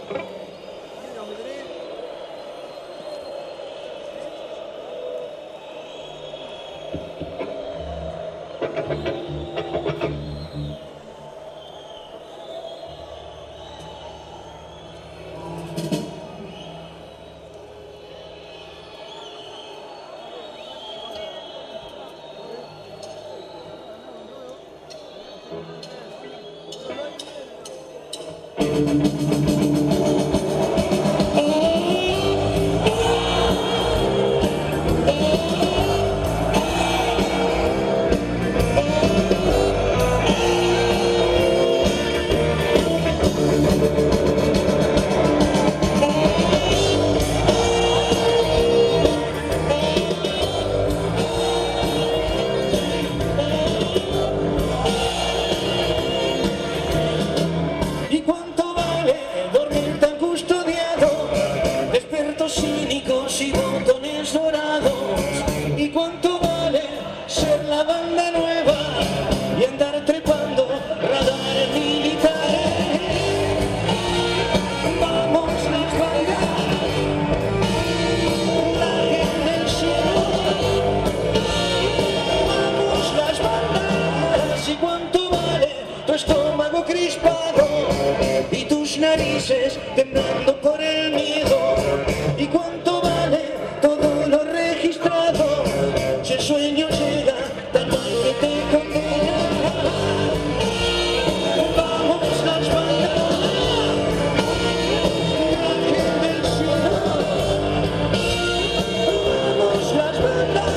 Temblando por el miedo, y cuánto vale todo lo registrado, si el sueño llega tan mal que te condena. Vamos las bandas, ángel del cielo, vamos las bandas.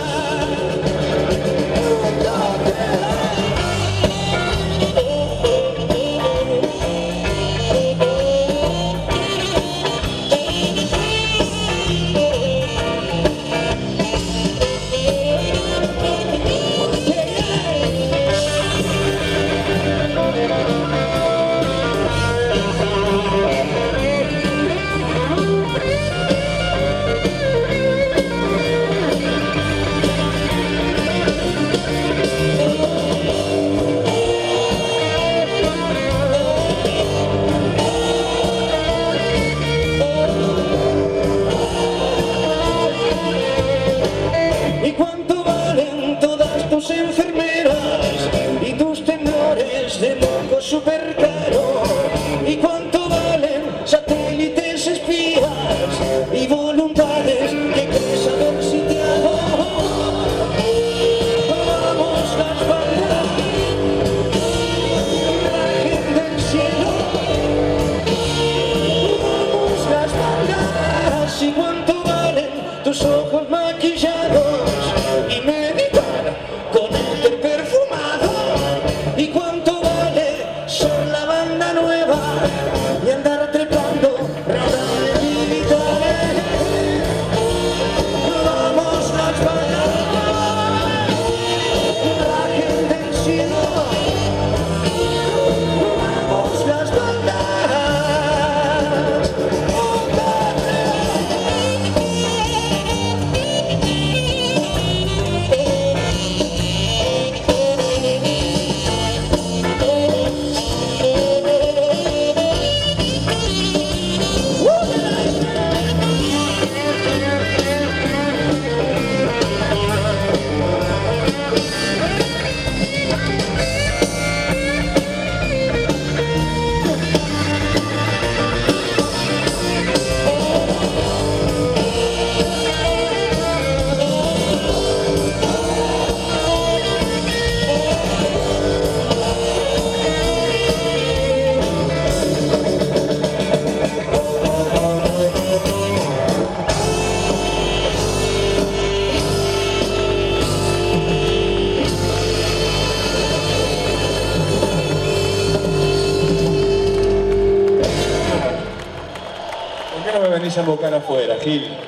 Súper caro. ¿Y cuánto valen satélites espías y voluntades que crees haber sitiado? Vamos las bandas, ángel del cielo, vamos las bandas. ¿Y cuánto valen tus ojos maquillados y meditar con éter perfumado? ¿Y cuánto son la banda nueva y andar trepando radares militares? Vamos las bandas, ángel del cielo, vamos las bandas. ¿Por qué no me venís a buscar afuera, Gil?